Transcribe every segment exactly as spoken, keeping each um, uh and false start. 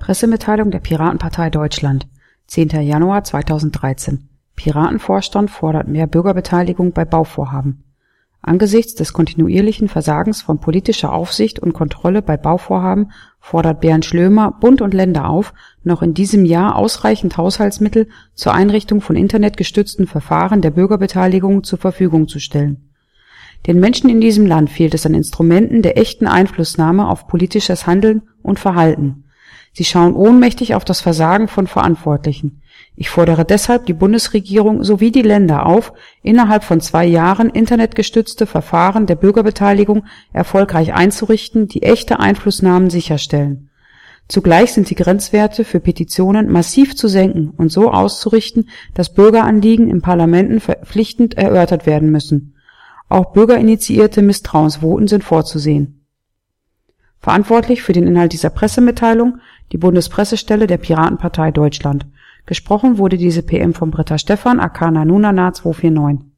Pressemitteilung der Piratenpartei Deutschland, zehnter Januar zweitausenddreizehn. Piratenvorstand fordert mehr Bürgerbeteiligung bei Bauvorhaben. Angesichts des kontinuierlichen Versagens von politischer Aufsicht und Kontrolle bei Bauvorhaben fordert Bernd Schlömer Bund und Länder auf, noch in diesem Jahr ausreichend Haushaltsmittel zur Einrichtung von internetgestützten Verfahren der Bürgerbeteiligung zur Verfügung zu stellen. Den Menschen in diesem Land fehlt es an Instrumenten der echten Einflussnahme auf politisches Handeln und Verhalten. Sie schauen ohnmächtig auf das Versagen von Verantwortlichen. Ich fordere deshalb die Bundesregierung sowie die Länder auf, innerhalb von zwei Jahren internetgestützte Verfahren der Bürgerbeteiligung erfolgreich einzurichten, die echte Einflussnahmen sicherstellen. Zugleich sind die Grenzwerte für Petitionen massiv zu senken und so auszurichten, dass Bürgeranliegen in Parlamenten verpflichtend erörtert werden müssen. Auch bürgerinitiierte Misstrauensvoten sind vorzusehen. Verantwortlich für den Inhalt dieser Pressemitteilung die Bundespressestelle der Piratenpartei Deutschland. Gesprochen wurde diese P M von Britta Stephan, aka Nanunana zwei vier neun.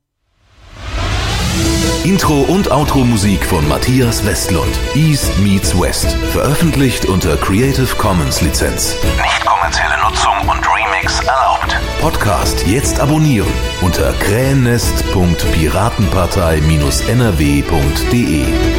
Intro und Outro Musik von Matthias Westlund. East meets West. Veröffentlicht unter Creative Commons Lizenz. Nicht kommerzielle Nutzung und Remix erlaubt. Podcast jetzt abonnieren unter krähennest punkt piratenpartei Bindestrich n r w punkt d e.